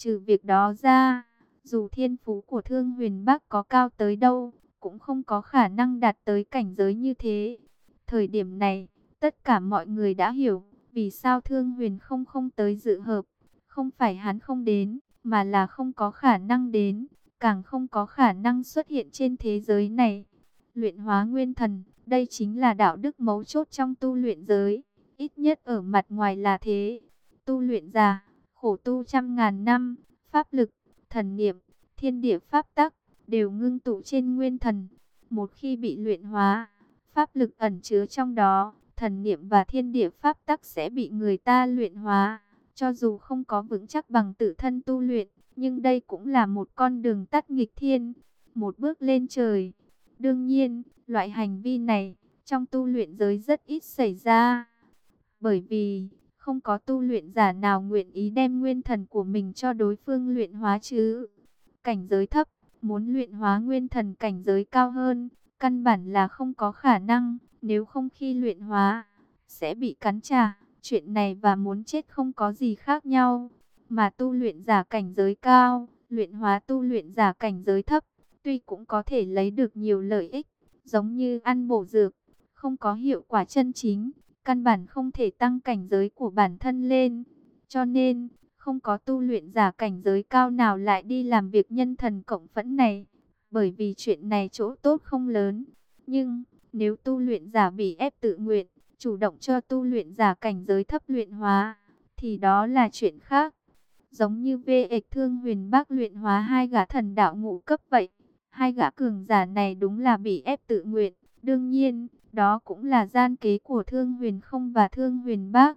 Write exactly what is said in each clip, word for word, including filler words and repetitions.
Trừ việc đó ra, dù thiên phú của Thương Huyền Bác có cao tới đâu, cũng không có khả năng đạt tới cảnh giới như thế. Thời điểm này, tất cả mọi người đã hiểu vì sao Thương Huyền không không tới dự hợp. Không phải hắn không đến, mà là không có khả năng đến, càng không có khả năng xuất hiện trên thế giới này. Luyện hóa nguyên thần, đây chính là đạo đức mấu chốt trong tu luyện giới, ít nhất ở mặt ngoài là thế. Tu luyện giả, khổ tu trăm ngàn năm, pháp lực, thần niệm, thiên địa pháp tắc, đều ngưng tụ trên nguyên thần. Một khi bị luyện hóa, pháp lực ẩn chứa trong đó, thần niệm và thiên địa pháp tắc sẽ bị người ta luyện hóa. Cho dù không có vững chắc bằng tự thân tu luyện, nhưng đây cũng là một con đường tắt nghịch thiên, một bước lên trời. Đương nhiên, loại hành vi này, trong tu luyện giới rất ít xảy ra. Bởi vì, không có tu luyện giả nào nguyện ý đem nguyên thần của mình cho đối phương luyện hóa chứ. Cảnh giới thấp, muốn luyện hóa nguyên thần cảnh giới cao hơn, căn bản là không có khả năng, nếu không khi luyện hóa, sẽ bị cắn trả. Chuyện này và muốn chết không có gì khác nhau. Mà tu luyện giả cảnh giới cao, luyện hóa tu luyện giả cảnh giới thấp, tuy cũng có thể lấy được nhiều lợi ích, giống như ăn bổ dược, không có hiệu quả chân chính, căn bản không thể tăng cảnh giới của bản thân lên. Cho nên, không có tu luyện giả cảnh giới cao nào lại đi làm việc nhân thần cộng phẫn này, bởi vì chuyện này chỗ tốt không lớn. Nhưng, nếu tu luyện giả bị ép tự nguyện, chủ động cho tu luyện giả cảnh giới thấp luyện hóa, thì đó là chuyện khác. Giống như vê ịch Thương Huyền Bác luyện hóa hai gã thần đạo ngũ cấp vậy. Hai gã cường giả này đúng là bị ép tự nguyện. Đương nhiên, đó cũng là gian kế của Thương Huyền Không và Thương Huyền Bác.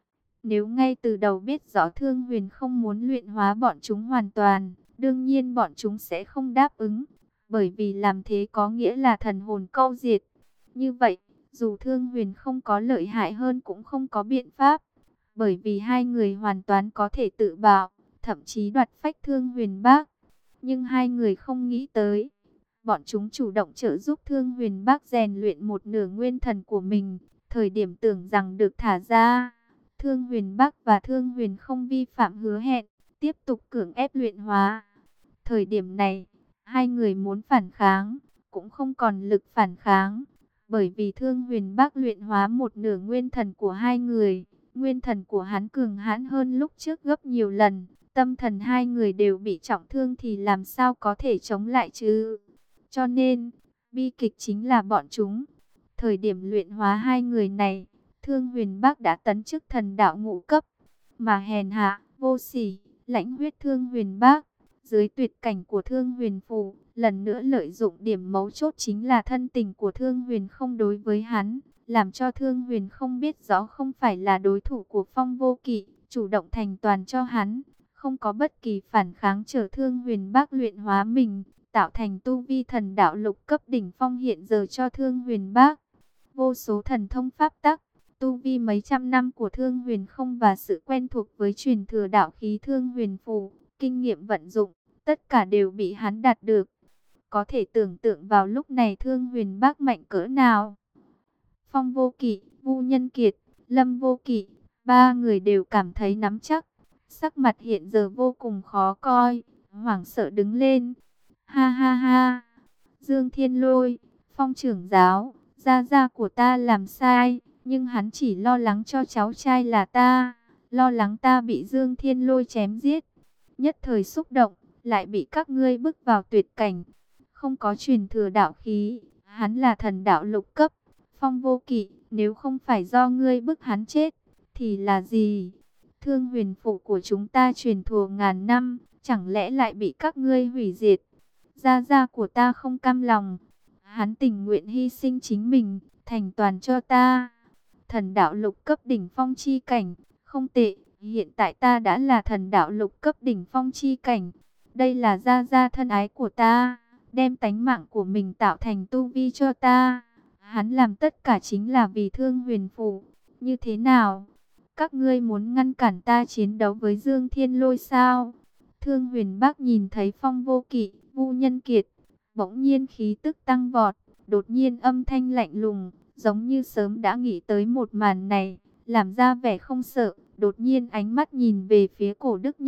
Nếu ngay từ đầu biết rõ Thương Huyền Không muốn luyện hóa bọn chúng hoàn toàn, đương nhiên bọn chúng sẽ không đáp ứng. Bởi vì làm thế có nghĩa là thần hồn câu diệt. Như vậy, dù Thương Huyền Không có lợi hại hơn cũng không có biện pháp. Bởi vì hai người hoàn toàn có thể tự bạo, thậm chí đoạt phách Thương Huyền Bác. Nhưng hai người không nghĩ tới, bọn chúng chủ động trợ giúp Thương Huyền Bác rèn luyện một nửa nguyên thần của mình. Thời điểm tưởng rằng được thả ra, Thương Huyền Bác và Thương Huyền Không vi phạm hứa hẹn, tiếp tục cưỡng ép luyện hóa. Thời điểm này, hai người muốn phản kháng, cũng không còn lực phản kháng. Bởi vì Thương Huyền Bác luyện hóa một nửa nguyên thần của hai người. Nguyên thần của hắn cường hãn hơn lúc trước gấp nhiều lần. Tâm thần hai người đều bị trọng thương thì làm sao có thể chống lại chứ. Cho nên, bi kịch chính là bọn chúng. Thời điểm luyện hóa hai người này, Thương Huyền Bác đã tấn chức thần đạo ngũ cấp. Mà hèn hạ, vô sỉ, lãnh huyết Thương Huyền Bác, dưới tuyệt cảnh của Thương Huyền Phù, lần nữa lợi dụng điểm mấu chốt chính là thân tình của Thương Huyền Không đối với hắn, làm cho Thương Huyền Không biết rõ không phải là đối thủ của Phong Vô Kỵ, chủ động thành toàn cho hắn, không có bất kỳ phản kháng chờ Thương Huyền Bác luyện hóa mình, tạo thành tu vi thần đạo lục cấp đỉnh phong hiện giờ cho Thương Huyền Bác. Vô số thần thông pháp tắc, tu vi mấy trăm năm của Thương Huyền Không và sự quen thuộc với truyền thừa đạo khí Thương Huyền Phù, kinh nghiệm vận dụng, tất cả đều bị hắn đạt được. Có thể tưởng tượng vào lúc này Thương Huyền Bác mạnh cỡ nào. Phong Vô Kỵ, Vu Nhân Kiệt, Lâm Vô Kỵ, ba người đều cảm thấy nắm chắc. Sắc mặt hiện giờ vô cùng khó coi, hoảng sợ đứng lên. Ha ha ha, Dương Thiên Lôi, Phong trưởng giáo, gia gia của ta làm sai, nhưng hắn chỉ lo lắng cho cháu trai là ta, lo lắng ta bị Dương Thiên Lôi chém giết. Nhất thời xúc động, lại bị các ngươi bức vào tuyệt cảnh. Không có truyền thừa đạo khí, hắn là thần đạo lục cấp. Phong Vô Kỵ, nếu không phải do ngươi bức hắn chết, thì là gì? Thương Huyền Phủ của chúng ta truyền thừa ngàn năm, chẳng lẽ lại bị các ngươi hủy diệt? Gia gia của ta không cam lòng, hắn tình nguyện hy sinh chính mình, thành toàn cho ta. Thần đạo lục cấp đỉnh phong chi cảnh, không tệ, hiện tại ta đã là thần đạo lục cấp đỉnh phong chi cảnh. Đây là gia gia thân ái của ta, đem tánh mạng của mình tạo thành tu vi cho ta. Hắn làm tất cả chính là vì Thương Huyền Phủ. Như thế nào? Các ngươi muốn ngăn cản ta chiến đấu với Dương Thiên Lôi sao? Thương Huyền Bác nhìn thấy Phong Vô Kỵ, Vu Nhân Kiệt, bỗng nhiên khí tức tăng vọt, đột nhiên âm thanh lạnh lùng, giống như sớm đã nghĩ tới một màn này, làm ra vẻ không sợ, đột nhiên ánh mắt nhìn về phía Cổ Đức Nhân,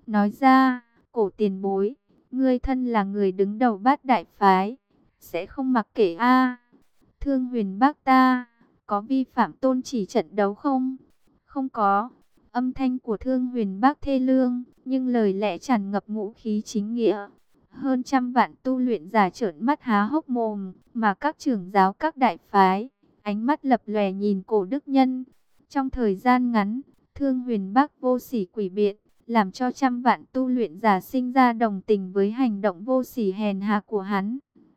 nói ra, cổ tiền bối, ngươi thân là người đứng đầu bát đại phái, sẽ không mặc kệ a Thương Huyền Bác ta, có vi phạm tôn chỉ trận đấu không? Không có. Âm thanh của Thương Huyền Bác thê lương, nhưng lời lẽ tràn ngập ngũ khí chính nghĩa. Hơn trăm vạn tu luyện giả trợn mắt há hốc mồm, mà các trưởng giáo các đại phái, ánh mắt lập lòe nhìn Cổ Đức Nhân. Trong thời gian ngắn, Thương Huyền Bác vô sỉ quỷ biện, làm cho trăm vạn tu luyện giả sinh ra đồng tình với hành động vô sỉ hèn hạ của hắn.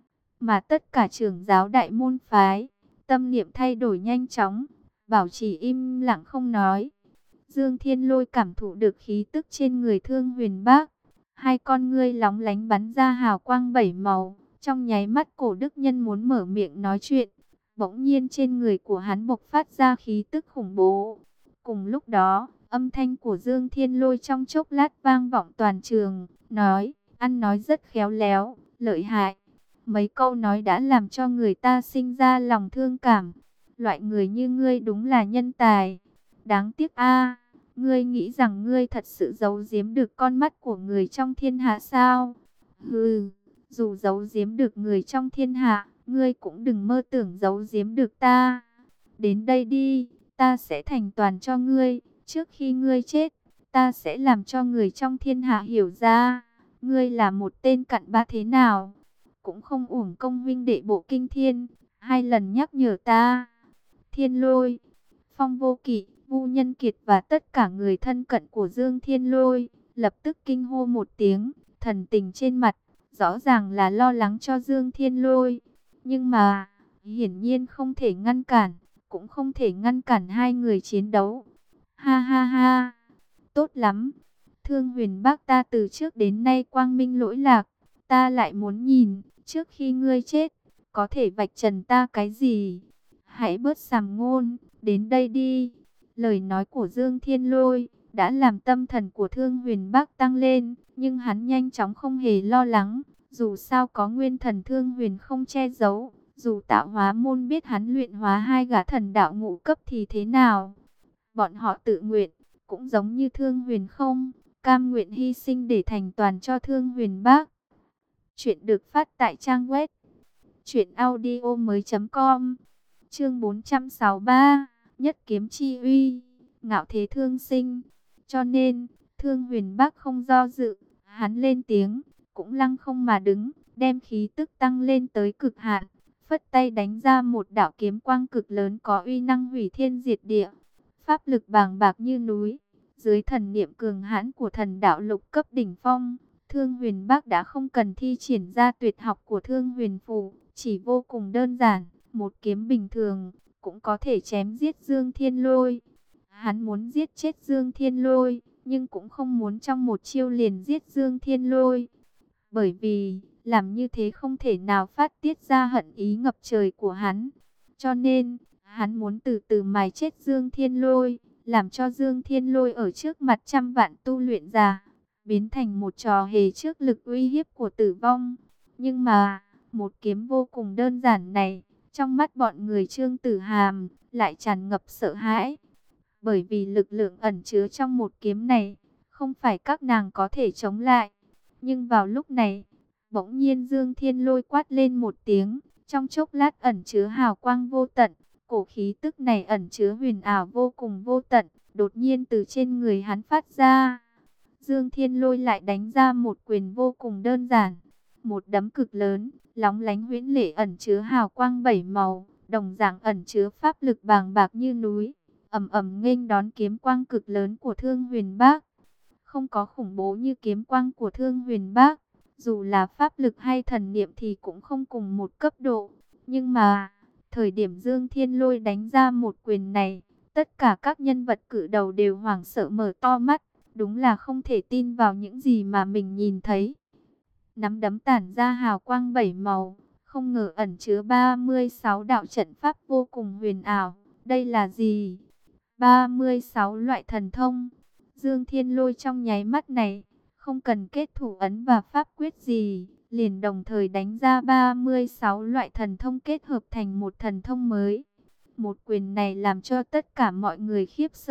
Mà tất cả trưởng giáo đại môn phái, tâm niệm thay đổi nhanh chóng, bảo trì im lặng không nói. Dương Thiên Lôi cảm thụ được khí tức trên người Thương Huyền Bác, hai con ngươi lóng lánh bắn ra hào quang bảy màu, trong nháy mắt Cổ Đức Nhân muốn mở miệng nói chuyện, bỗng nhiên trên người của hắn bộc phát ra khí tức khủng bố. Cùng lúc đó, âm thanh của Dương Thiên Lôi trong chốc lát vang vọng toàn trường, nói, ăn nói rất khéo léo, lợi hại. Mấy câu nói đã làm cho người ta sinh ra lòng thương cảm. Loại người như ngươi đúng là nhân tài. Đáng tiếc a, ngươi nghĩ rằng ngươi thật sự giấu giếm được con mắt của người trong thiên hạ sao? Hừ, dù giấu giếm được người trong thiên hạ, ngươi cũng đừng mơ tưởng giấu giếm được ta. Đến đây đi, ta sẽ thành toàn cho ngươi. Trước khi ngươi chết, ta sẽ làm cho người trong thiên hạ hiểu ra, ngươi là một tên cặn bã thế nào. Cũng không uổng công huynh đệ Bộ Kinh Thiên hai lần nhắc nhở ta. Thiên Lôi, Phong Vô Kỵ, Vu Nhân Kiệt và tất cả người thân cận của Dương Thiên Lôi lập tức kinh hô một tiếng, thần tình trên mặt rõ ràng là lo lắng cho Dương Thiên Lôi, nhưng mà hiển nhiên không thể ngăn cản, cũng không thể ngăn cản hai người chiến đấu. Ha ha ha, tốt lắm. Thương Huyền Bác ta từ trước đến nay quang minh lỗi lạc, ta lại muốn nhìn, trước khi ngươi chết, có thể vạch trần ta cái gì? Hãy bớt sàm ngôn, đến đây đi. Lời nói của Dương Thiên Lôi đã làm tâm thần của Thương Huyền Bác tăng lên, nhưng hắn nhanh chóng không hề lo lắng. Dù sao có nguyên thần Thương Huyền không che giấu, dù Tạo Hóa môn biết hắn luyện hóa hai gã thần đạo ngũ cấp thì thế nào? Bọn họ tự nguyện, cũng giống như Thương Huyền không, cam nguyện hy sinh để thành toàn cho Thương Huyền Bác. Chuyện được phát tại trang web truyện audio mới com. Chương bốn trăm sáu mươi ba, Nhất kiếm chi uy, ngạo thế thương sinh. Cho nên, Thương Huyền Bác không do dự, hắn lên tiếng, cũng lăng không mà đứng, đem khí tức tăng lên tới cực hạn, phất tay đánh ra một đạo kiếm quang cực lớn có uy năng hủy thiên diệt địa, pháp lực bàng bạc như núi. Dưới thần niệm cường hãn của thần đạo lục cấp đỉnh phong, Thương Huyền Bác đã không cần thi triển ra tuyệt học của Thương Huyền Phù, chỉ vô cùng đơn giản, một kiếm bình thường cũng có thể chém giết Dương Thiên Lôi. Hắn muốn giết chết Dương Thiên Lôi, nhưng cũng không muốn trong một chiêu liền giết Dương Thiên Lôi, bởi vì làm như thế không thể nào phát tiết ra hận ý ngập trời của hắn. Cho nên, hắn muốn từ từ mài chết Dương Thiên Lôi, làm cho Dương Thiên Lôi ở trước mặt trăm vạn tu luyện giả biến thành một trò hề trước lực uy hiếp của tử vong. Nhưng mà, một kiếm vô cùng đơn giản này, trong mắt bọn người Trương Tử Hàm, lại tràn ngập sợ hãi. Bởi vì lực lượng ẩn chứa trong một kiếm này, không phải các nàng có thể chống lại. Nhưng vào lúc này, bỗng nhiên Dương Thiên Lôi quát lên một tiếng, trong chốc lát ẩn chứa hào quang vô tận. Cổ khí tức này ẩn chứa huyền ảo vô cùng vô tận, đột nhiên từ trên người hắn phát ra. Dương Thiên Lôi lại đánh ra một quyền vô cùng đơn giản, một đấm cực lớn, lóng lánh huyễn lệ ẩn chứa hào quang bảy màu, đồng dạng ẩn chứa pháp lực bàng bạc như núi, ầm ầm nghênh đón kiếm quang cực lớn của Thương Huyền Bác. Không có khủng bố như kiếm quang của Thương Huyền Bác, dù là pháp lực hay thần niệm thì cũng không cùng một cấp độ. Nhưng mà, thời điểm Dương Thiên Lôi đánh ra một quyền này, tất cả các nhân vật cự đầu đều hoảng sợ mở to mắt, đúng là không thể tin vào những gì mà mình nhìn thấy. Nắm đấm tản ra hào quang bảy màu, không ngờ ẩn chứa ba mươi sáu đạo trận pháp vô cùng huyền ảo. Đây là gì? ba mươi sáu loại thần thông. Dương Thiên Lôi trong nháy mắt này, không cần kết thủ ấn và pháp quyết gì, liền đồng thời đánh ra ba mươi sáu loại thần thông kết hợp thành một thần thông mới. Một quyền này làm cho tất cả mọi người khiếp sợ,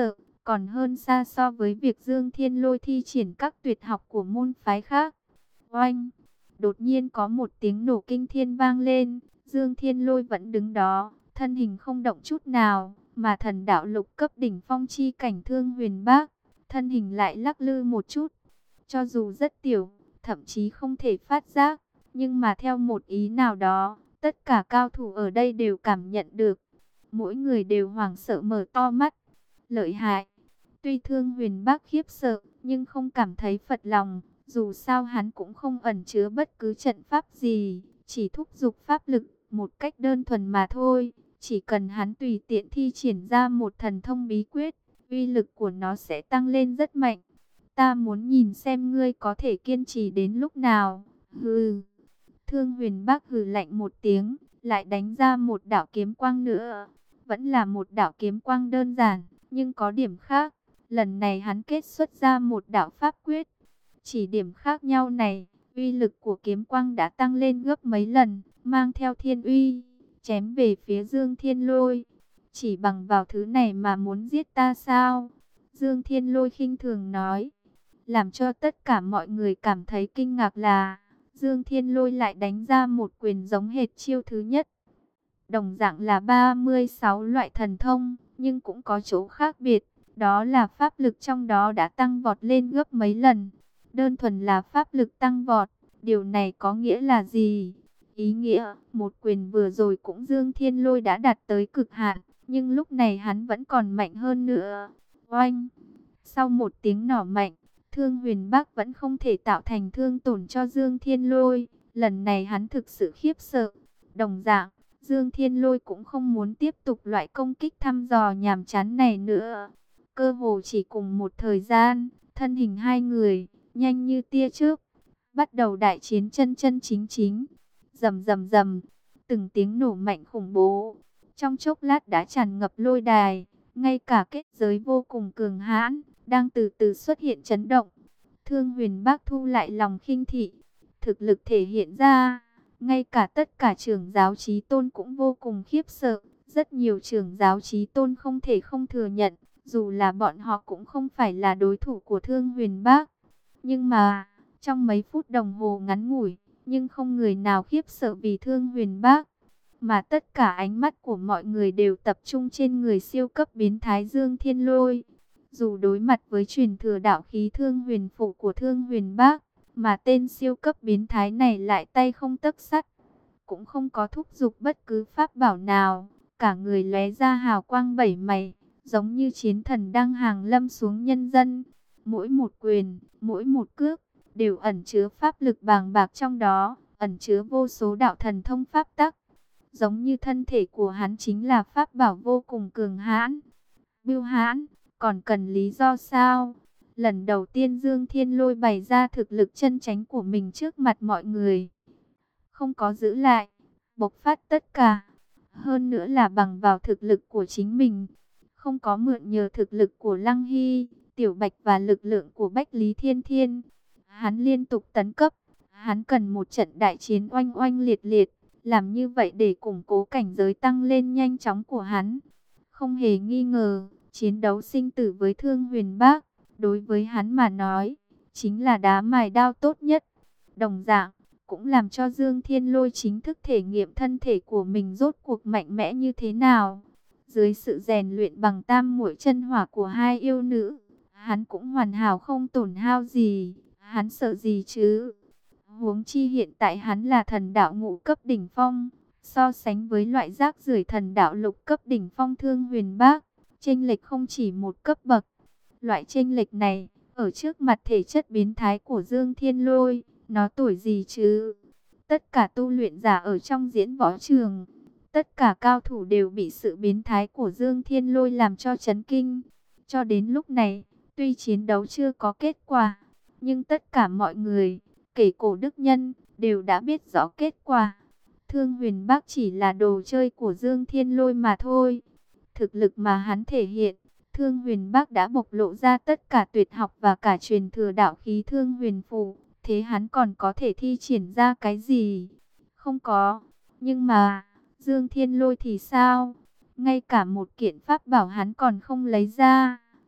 còn hơn xa so với việc Dương Thiên Lôi thi triển các tuyệt học của môn phái khác. Oanh! Đột nhiên có một tiếng nổ kinh thiên vang lên, Dương Thiên Lôi vẫn đứng đó, thân hình không động chút nào, mà thần đạo lục cấp đỉnh phong chi cảnh Thương Huyền Bác, thân hình lại lắc lư một chút, cho dù rất tiểu, thậm chí không thể phát giác, nhưng mà theo một ý nào đó, tất cả cao thủ ở đây đều cảm nhận được. Mỗi người đều hoảng sợ mở to mắt. Lợi hại! Tuy Thương Huyền Bác khiếp sợ, nhưng không cảm thấy phật lòng. Dù sao hắn cũng không ẩn chứa bất cứ trận pháp gì, chỉ thúc giục pháp lực một cách đơn thuần mà thôi. Chỉ cần hắn tùy tiện thi triển ra một thần thông bí quyết, uy lực của nó sẽ tăng lên rất mạnh. Ta muốn nhìn xem ngươi có thể kiên trì đến lúc nào. Hừ! Thương Huyền Bác hừ lạnh một tiếng, lại đánh ra một đạo kiếm quang nữa. Vẫn là một đạo kiếm quang đơn giản, nhưng có điểm khác. Lần này hắn kết xuất ra một đạo pháp quyết. Chỉ điểm khác nhau này, uy lực của kiếm quang đã tăng lên gấp mấy lần, mang theo thiên uy, chém về phía Dương Thiên Lôi. Chỉ bằng vào thứ này mà muốn giết ta sao? Dương Thiên Lôi khinh thường nói. Làm cho tất cả mọi người cảm thấy kinh ngạc là Dương Thiên Lôi lại đánh ra một quyền giống hệt chiêu thứ nhất. Đồng dạng là ba mươi sáu loại thần thông, nhưng cũng có chỗ khác biệt. Đó là pháp lực trong đó đã tăng vọt lên gấp mấy lần. Đơn thuần là pháp lực tăng vọt, điều này có nghĩa là gì? Ý nghĩa, một quyền vừa rồi cũng Dương Thiên Lôi đã đạt tới cực hạn, nhưng lúc này hắn vẫn còn mạnh hơn nữa. Oanh! Sau một tiếng nỏ mạnh, Thương Huyền Bác vẫn không thể tạo thành thương tổn cho Dương Thiên Lôi. Lần này hắn thực sự khiếp sợ. Đồng dạng, Dương Thiên Lôi cũng không muốn tiếp tục loại công kích thăm dò nhàm chán này nữa. Cơ hồ chỉ cùng một thời gian, thân hình hai người nhanh như tia chớp, bắt đầu đại chiến chân chân chính chính. Rầm rầm rầm, từng tiếng nổ mạnh khủng bố, trong chốc lát đã tràn ngập lôi đài, ngay cả kết giới vô cùng cường hãn đang từ từ xuất hiện chấn động. Thương Huyền Bác thu lại lòng khinh thị, thực lực thể hiện ra, ngay cả tất cả trưởng giáo chí tôn cũng vô cùng khiếp sợ. Rất nhiều trưởng giáo chí tôn không thể không thừa nhận, dù là bọn họ cũng không phải là đối thủ của Thương Huyền Bác. Nhưng mà, trong mấy phút đồng hồ ngắn ngủi, nhưng không người nào khiếp sợ vì Thương Huyền Bác, mà tất cả ánh mắt của mọi người đều tập trung trên người siêu cấp biến thái Dương Thiên Lôi. Dù đối mặt với truyền thừa đạo khí Thương Huyền Phụ của Thương Huyền Bác, mà tên siêu cấp biến thái này lại tay không tấc sắt, cũng không có thúc giục bất cứ pháp bảo nào, cả người lóe ra hào quang bảy màu, giống như chiến thần đang hàng lâm xuống nhân dân. Mỗi một quyền, mỗi một cước, đều ẩn chứa pháp lực bàng bạc trong đó, ẩn chứa vô số đạo thần thông pháp tắc. Giống như thân thể của hắn chính là pháp bảo vô cùng cường hãn. Bưu hãn, còn cần lý do sao? Lần đầu tiên Dương Thiên Lôi bày ra thực lực chân chánh của mình trước mặt mọi người. Không có giữ lại, bộc phát tất cả. Hơn nữa là bằng vào thực lực của chính mình. Không có mượn nhờ thực lực của Lăng Hy, Tiểu Bạch và lực lượng của Bách Lý Thiên Thiên. Hắn liên tục tấn cấp. Hắn cần một trận đại chiến oanh oanh liệt liệt. Làm như vậy để củng cố cảnh giới tăng lên nhanh chóng của hắn. Không hề nghi ngờ, chiến đấu sinh tử với Thương Huyền Bác, đối với hắn mà nói, chính là đá mài đao tốt nhất. Đồng dạng, cũng làm cho Dương Thiên Lôi chính thức thể nghiệm thân thể của mình rốt cuộc mạnh mẽ như thế nào. Dưới sự rèn luyện bằng tam muội chân hỏa của hai yêu nữ, hắn cũng hoàn hảo không tổn hao gì, hắn sợ gì chứ? Huống chi hiện tại hắn là thần đạo ngũ cấp đỉnh phong, so sánh với loại rác rưởi thần đạo lục cấp đỉnh phong Thương Huyền Bác, chênh lệch không chỉ một cấp bậc. Loại chênh lệch này, ở trước mặt thể chất biến thái của Dương Thiên Lôi, nó tuổi gì chứ? Tất cả tu luyện giả ở trong diễn võ trường, tất cả cao thủ đều bị sự biến thái của Dương Thiên Lôi làm cho chấn kinh. Cho đến lúc này, tuy chiến đấu chưa có kết quả, nhưng tất cả mọi người, kể Cổ Đức Nhân, đều đã biết rõ kết quả. Thương Huyền Bác chỉ là đồ chơi của Dương Thiên Lôi mà thôi. Thực lực mà hắn thể hiện, Thương Huyền Bác đã bộc lộ ra tất cả tuyệt học và cả truyền thừa đạo khí Thương Huyền Phụ. Thế hắn còn có thể thi triển ra cái gì? Không có. Nhưng mà, Dương Thiên Lôi thì sao? Ngay cả một kiện pháp bảo hắn còn không lấy ra.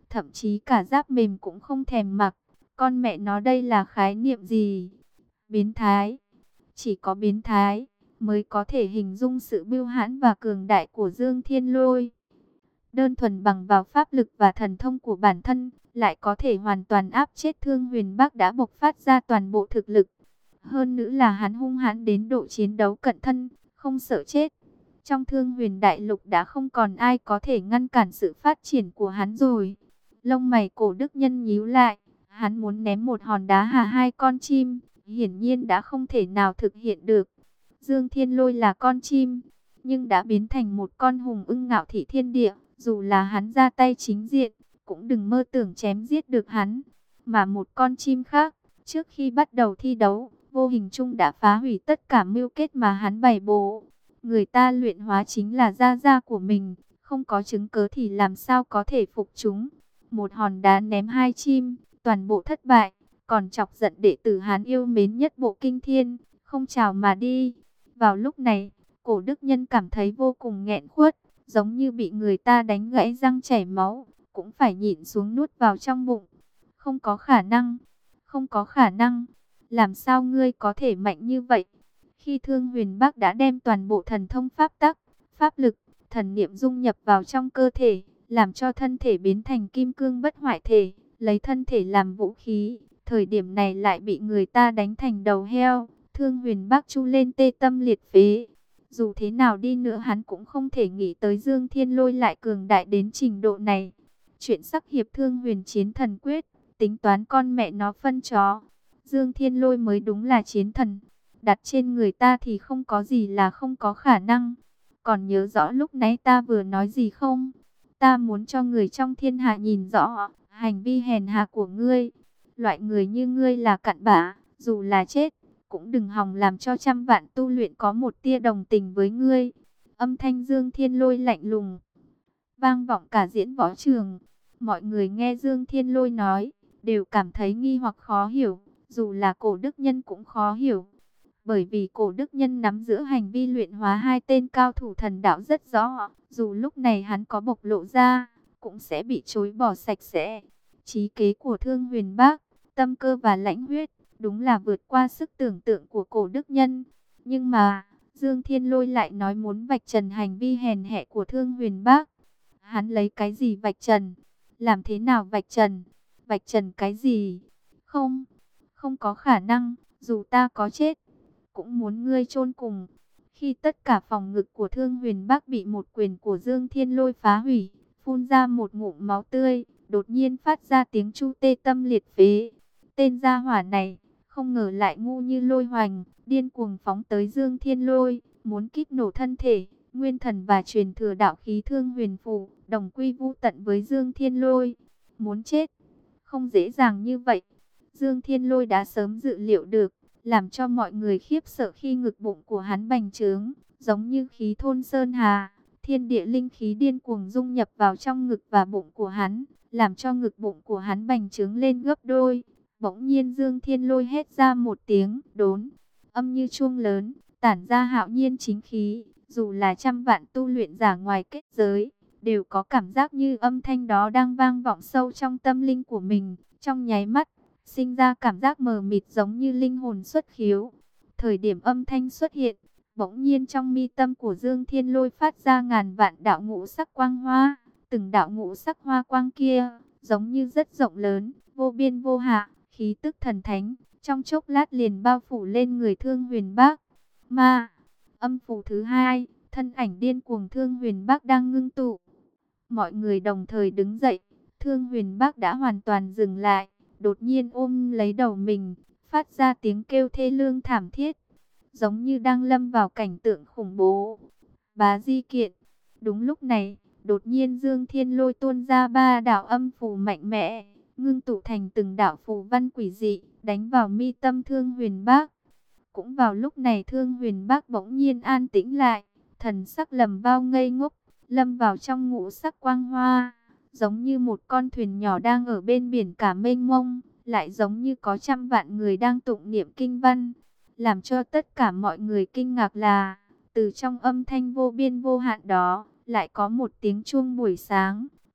thậm chí cả giáp mềm cũng không thèm mặc. Con mẹ nó đây là khái niệm gì? Biến thái. Chỉ có biến thái mới có thể hình dung sự bưu hãn và cường đại của Dương Thiên Lôi. Đơn thuần bằng vào pháp lực và thần thông của bản thân, lại có thể hoàn toàn áp chết Thương Huyền Bác đã bộc phát ra toàn bộ thực lực. Hơn nữa là hắn hung hãn đến độ chiến đấu cận thân, không sợ chết. Trong Thương Huyền Đại Lục đã không còn ai có thể ngăn cản sự phát triển của hắn rồi. Lông mày Cổ Đức Nhân nhíu lại, hắn muốn ném một hòn đá hạ hai con chim, hiển nhiên đã không thể nào thực hiện được. Dương Thiên Lôi là con chim, nhưng đã biến thành một con hùng ưng ngạo thị thiên địa. Dù là hắn ra tay chính diện, cũng đừng mơ tưởng chém giết được hắn. Mà một con chim khác, trước khi bắt đầu thi đấu, vô hình chung đã phá hủy tất cả mưu kết mà hắn bày bố. Người ta luyện hóa chính là gia gia của mình, không có chứng cớ thì làm sao có thể phục chúng. Một hòn đá ném hai chim, toàn bộ thất bại, còn chọc giận đệ tử hắn yêu mến nhất Bộ Kinh Thiên, không chào mà đi. Vào lúc này, Cổ Đức Nhân cảm thấy vô cùng nghẹn khuất, giống như bị người ta đánh gãy răng chảy máu, cũng phải nhịn xuống nuốt vào trong bụng. Không có khả năng, không có khả năng, làm sao ngươi có thể mạnh như vậy? Khi Thương Huyền Bác đã đem toàn bộ thần thông pháp tắc, pháp lực, thần niệm dung nhập vào trong cơ thể, làm cho thân thể biến thành kim cương bất hoại thể, lấy thân thể làm vũ khí, thời điểm này lại bị người ta đánh thành đầu heo. Thương Huyền Bác chu lên tê tâm liệt phế. Dù thế nào đi nữa hắn cũng không thể nghĩ tới Dương Thiên Lôi lại cường đại đến trình độ này. Chuyện sắc hiệp Thương Huyền chiến thần quyết, tính toán con mẹ nó phân chó. Dương Thiên Lôi mới đúng là chiến thần, đặt trên người ta thì không có gì là không có khả năng. Còn nhớ rõ lúc nãy ta vừa nói gì không? Ta muốn cho người trong thiên hạ nhìn rõ hành vi hèn hạ của ngươi. Loại người như ngươi là cặn bã, dù là chết cũng đừng hòng làm cho trăm vạn tu luyện có một tia đồng tình với ngươi. Âm thanh Dương Thiên Lôi lạnh lùng vang vọng cả diễn võ trường. Mọi người nghe Dương Thiên Lôi nói, đều cảm thấy nghi hoặc khó hiểu, dù là Cổ Đức Nhân cũng khó hiểu. Bởi vì Cổ Đức Nhân nắm giữ hành vi luyện hóa hai tên cao thủ thần đạo rất rõ, dù lúc này hắn có bộc lộ ra, cũng sẽ bị chối bỏ sạch sẽ. Trí kế của Thương Huyền Bác, tâm cơ và lãnh huyết, đúng là vượt qua sức tưởng tượng của Cổ Đức Nhân. Nhưng mà, Dương Thiên Lôi lại nói muốn vạch trần hành vi hèn hạ của Thương Huyền Bác. Hắn lấy cái gì vạch trần? Làm thế nào vạch trần? Vạch trần cái gì? Không, không có khả năng, dù ta có chết, cũng muốn ngươi chôn cùng. Khi tất cả phòng ngực của Thương Huyền Bác bị một quyền của Dương Thiên Lôi phá hủy, phun ra một ngụm máu tươi, đột nhiên phát ra tiếng chu tê tâm liệt phế. Tên gia hỏa này, không ngờ lại ngu như Lôi Hoành, điên cuồng phóng tới Dương Thiên Lôi, muốn kích nổ thân thể, nguyên thần và truyền thừa đạo khí Thương Huyền Phù, đồng quy vu tận với Dương Thiên Lôi. Muốn chết, không dễ dàng như vậy. Dương Thiên Lôi đã sớm dự liệu được, làm cho mọi người khiếp sợ khi ngực bụng của hắn bành trướng, giống như khí thôn sơn hà, thiên địa linh khí điên cuồng dung nhập vào trong ngực và bụng của hắn, làm cho ngực bụng của hắn bành trướng lên gấp đôi. Bỗng nhiên Dương Thiên Lôi hét ra một tiếng đốn, âm như chuông lớn, tản ra hạo nhiên chính khí, dù là trăm vạn tu luyện giả ngoài kết giới, đều có cảm giác như âm thanh đó đang vang vọng sâu trong tâm linh của mình, trong nháy mắt sinh ra cảm giác mờ mịt giống như linh hồn xuất khiếu. Thời điểm âm thanh xuất hiện, bỗng nhiên trong mi tâm của Dương Thiên Lôi phát ra ngàn vạn đạo ngũ sắc quang hoa. Từng đạo ngũ sắc hoa quang kia, giống như rất rộng lớn, vô biên vô hạn, khí tức thần thánh, trong chốc lát liền bao phủ lên người Thương Huyền Bác. Ma, âm phủ thứ hai, thân ảnh điên cuồng Thương Huyền Bác đang ngưng tụ. Mọi người đồng thời đứng dậy, Thương Huyền Bác đã hoàn toàn dừng lại, đột nhiên ôm lấy đầu mình, phát ra tiếng kêu thê lương thảm thiết, giống như đang lâm vào cảnh tượng khủng bố. Bá Di Kiện. Đúng lúc này, đột nhiên Dương Thiên Lôi tuôn ra ba đạo âm phù mạnh mẽ, ngưng tụ thành từng đạo phù văn quỷ dị, đánh vào mi tâm Thương Huyền Bác. Cũng vào lúc này Thương Huyền Bác bỗng nhiên an tĩnh lại, thần sắc lầm bao ngây ngốc, lâm vào trong ngũ sắc quang hoa, giống như một con thuyền nhỏ đang ở bên biển cả mênh mông, lại giống như có trăm vạn người đang tụng niệm kinh văn. Làm cho tất cả mọi người kinh ngạc là, từ trong âm thanh vô biên vô hạn đó, lại có một tiếng chuông buổi sáng,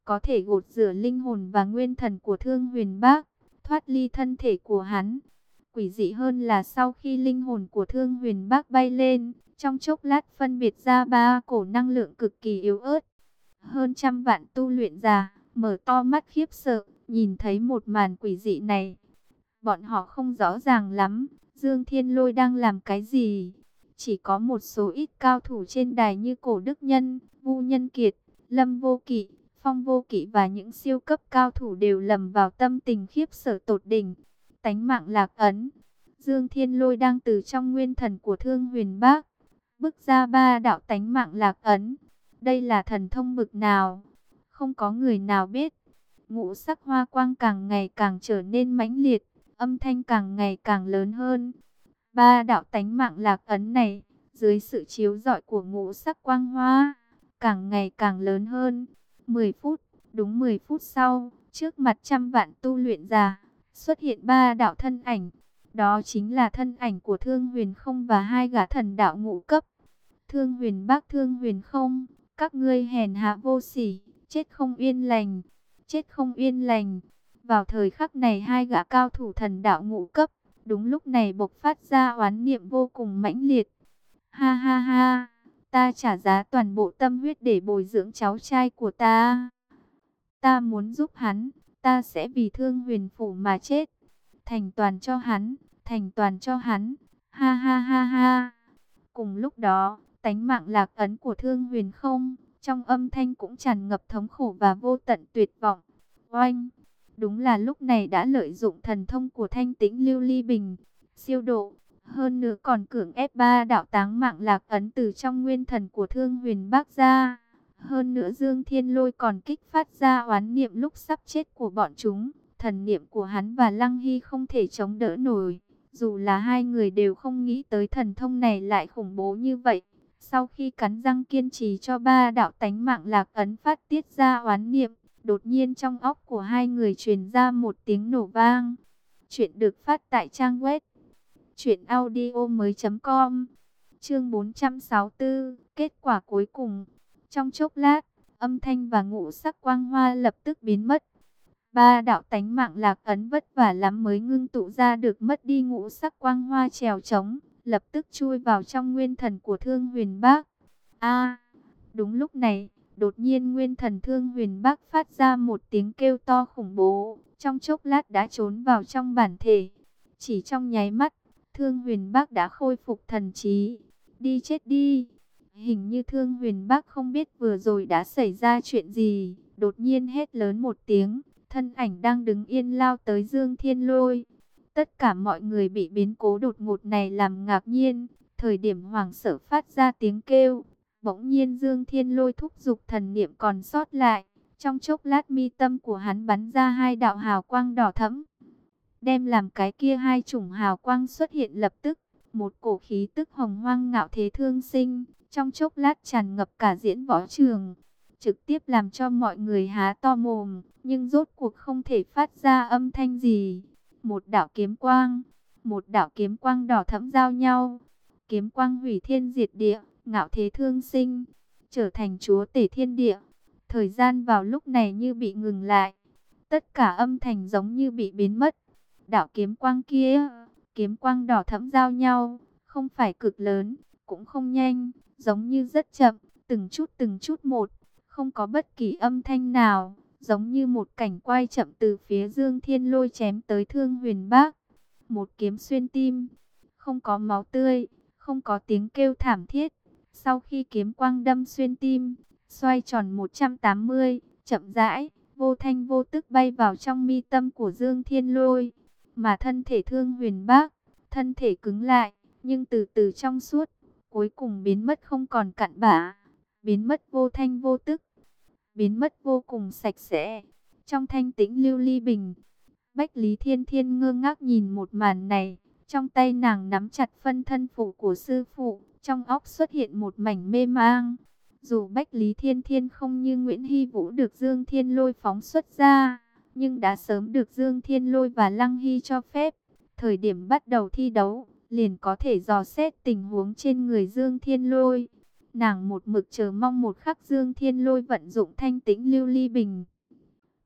có thể gột rửa linh hồn và nguyên thần của Thương Huyền Bác, thoát ly thân thể của hắn. Quỷ dị hơn là sau khi linh hồn của Thương Huyền Bác bay lên, trong chốc lát phân biệt ra ba cổ năng lượng cực kỳ yếu ớt. Hơn trăm vạn tu luyện giả, mở to mắt khiếp sợ, nhìn thấy một màn quỷ dị này. Bọn họ không rõ ràng lắm, Dương Thiên Lôi đang làm cái gì. Chỉ có một số ít cao thủ trên đài như Cổ Đức Nhân, Vu Nhân Kiệt, Lâm Vô Kỵ, Phong Vô Kỵ và những siêu cấp cao thủ đều lầm vào tâm tình khiếp sợ tột đỉnh. Tánh mạng lạc ấn. Dương Thiên Lôi đang từ trong nguyên thần của Thương Huyền Bác bước ra ba đạo tánh mạng lạc ấn. Đây là thần thông bực nào? Không có người nào biết. Ngũ sắc hoa quang càng ngày càng trở nên mãnh liệt, âm thanh càng ngày càng lớn hơn. Ba đạo tánh mạng lạc ấn này, dưới sự chiếu rọi của ngũ sắc quang hoa, càng ngày càng lớn hơn. mười phút, đúng mười phút sau, trước mặt trăm vạn tu luyện giả, xuất hiện ba đạo thân ảnh. Đó chính là thân ảnh của Thương Huyền Không và hai gã thần đạo ngũ cấp. Thương Huyền Bác, Thương Huyền Không, các ngươi hèn hạ vô sỉ, chết không yên lành, chết không yên lành. Vào thời khắc này hai gã cao thủ thần đạo ngũ cấp, đúng lúc này bộc phát ra oán niệm vô cùng mãnh liệt. Ha ha ha, ta trả giá toàn bộ tâm huyết để bồi dưỡng cháu trai của ta. Ta muốn giúp hắn, ta sẽ vì Thương Huyền Phủ mà chết. Thành toàn cho hắn, thành toàn cho hắn. Ha ha ha ha. Cùng lúc đó, tánh mạng lạc ấn của Thương Huyền Không, trong âm thanh cũng tràn ngập thống khổ và vô tận tuyệt vọng. Oanh! Đúng là lúc này đã lợi dụng thần thông của Thanh Tĩnh Lưu Ly Bình, siêu độ, hơn nữa còn cưỡng ép ba đạo táng mạng lạc ấn từ trong nguyên thần của Thương Huyền Bác ra. Hơn nữa Dương Thiên Lôi còn kích phát ra oán niệm lúc sắp chết của bọn chúng. Thần niệm của hắn và Lăng Hy không thể chống đỡ nổi. Dù là hai người đều không nghĩ tới thần thông này lại khủng bố như vậy. Sau khi cắn răng kiên trì cho ba đạo tánh mạng lạc ấn phát tiết ra oán niệm, đột nhiên trong óc của hai người truyền ra một tiếng nổ vang. Chuyện được phát tại trang web truyện audio mới chấm com. Chương bốn trăm sáu mươi tư, kết quả cuối cùng. Trong chốc lát, âm thanh và ngũ sắc quang hoa lập tức biến mất. Ba đạo tánh mạng lạc ấn vất vả lắm mới ngưng tụ ra được mất đi ngũ sắc quang hoa trèo trống, lập tức chui vào trong nguyên thần của Thương Huyền Bác. A, đúng lúc này, đột nhiên nguyên thần Thương Huyền Bác phát ra một tiếng kêu to khủng bố, trong chốc lát đã trốn vào trong bản thể. Chỉ trong nháy mắt, Thương Huyền Bác đã khôi phục thần trí. Đi chết đi! Hình như Thương Huyền Bác không biết vừa rồi đã xảy ra chuyện gì, đột nhiên hét lớn một tiếng. Thân ảnh đang đứng yên lao tới Dương Thiên Lôi. Tất cả mọi người bị biến cố đột ngột này làm ngạc nhiên. Thời điểm hoảng sợ phát ra tiếng kêu, bỗng nhiên Dương Thiên Lôi thúc giục thần niệm còn sót lại. Trong chốc lát mi tâm của hắn bắn ra hai đạo hào quang đỏ thẫm. Đem làm cái kia hai chủng hào quang xuất hiện lập tức. Một cổ khí tức hồng hoang ngạo thế thương sinh. Trong chốc lát tràn ngập cả diễn võ trường. Trực tiếp làm cho mọi người há to mồm, nhưng rốt cuộc không thể phát ra âm thanh gì. Một đạo kiếm quang, một đạo kiếm quang đỏ thẫm giao nhau. Kiếm quang hủy thiên diệt địa, ngạo thế thương sinh, trở thành chúa tể thiên địa. Thời gian vào lúc này như bị ngừng lại. Tất cả âm thanh giống như bị biến mất. Đạo kiếm quang kia, kiếm quang đỏ thẫm giao nhau, không phải cực lớn, cũng không nhanh, giống như rất chậm, từng chút từng chút một. Không có bất kỳ âm thanh nào, giống như một cảnh quay chậm từ phía Dương Thiên Lôi chém tới Thương Huyền Bác. Một kiếm xuyên tim, không có máu tươi, không có tiếng kêu thảm thiết. Sau khi kiếm quang đâm xuyên tim, xoay tròn một trăm tám mươi, chậm rãi, vô thanh vô tức bay vào trong mi tâm của Dương Thiên Lôi. Mà thân thể Thương Huyền Bác, thân thể cứng lại, nhưng từ từ trong suốt, cuối cùng biến mất không còn cặn bã. Biến mất vô thanh vô tức, biến mất vô cùng sạch sẽ. Trong thanh tĩnh lưu ly bình, Bách Lý Thiên Thiên ngơ ngác nhìn một màn này. Trong tay nàng nắm chặt phân thân phủ của sư phụ, trong óc xuất hiện một mảnh mê mang. Dù Bách Lý Thiên Thiên không như Nguyễn Hy Vũ được Dương Thiên Lôi phóng xuất ra, nhưng đã sớm được Dương Thiên Lôi và Lăng Hy cho phép. Thời điểm bắt đầu thi đấu, liền có thể dò xét tình huống trên người Dương Thiên Lôi. Nàng một mực chờ mong một khắc Dương Thiên Lôi vận dụng thanh tĩnh lưu ly bình,